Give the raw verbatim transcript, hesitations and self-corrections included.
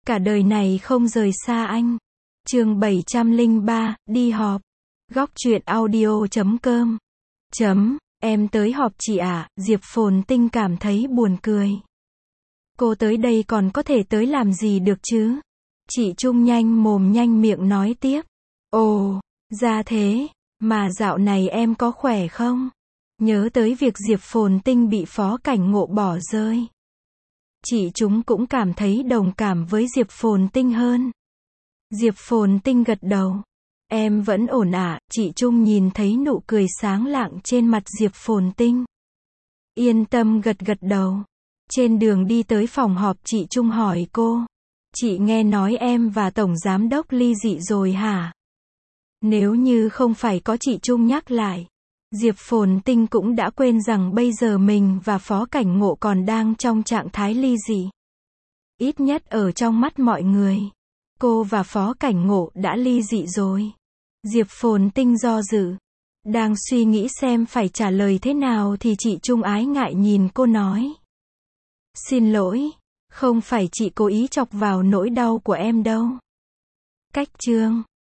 Cả đời này không rời xa anh. Chương bảy trăm lẻ ba, đi họp. Góc truyện audio chấm com. Chấm, em tới họp chị à, Diệp Phồn Tinh cảm thấy buồn cười. Cô tới đây còn có thể tới làm gì được chứ? Chị Trung nhanh mồm nhanh miệng nói tiếp. Ồ, ra thế, mà dạo này em có khỏe không? Nhớ tới việc Diệp Phồn Tinh bị Phó Cảnh Ngộ bỏ rơi. Chị chúng cũng cảm thấy đồng cảm với Diệp Phồn Tinh hơn. Diệp Phồn Tinh gật đầu. Em vẫn ổn ạ, chị Trung nhìn thấy nụ cười sáng lạng trên mặt Diệp Phồn Tinh. Yên tâm gật gật đầu. Trên đường đi tới phòng họp chị Trung hỏi cô. Chị nghe nói em và Tổng Giám đốc ly dị rồi hả? Nếu như không phải có chị Trung nhắc lại, Diệp Phồn Tinh cũng đã quên rằng bây giờ mình và Phó Cảnh Ngộ còn đang trong trạng thái ly dị. Ít nhất ở trong mắt mọi người, cô và Phó Cảnh Ngộ đã ly dị rồi. Diệp Phồn Tinh do dự, đang suy nghĩ xem phải trả lời thế nào thì chị Trung ái ngại nhìn cô nói. Xin lỗi, không phải chị cố ý chọc vào nỗi đau của em đâu. Cách chương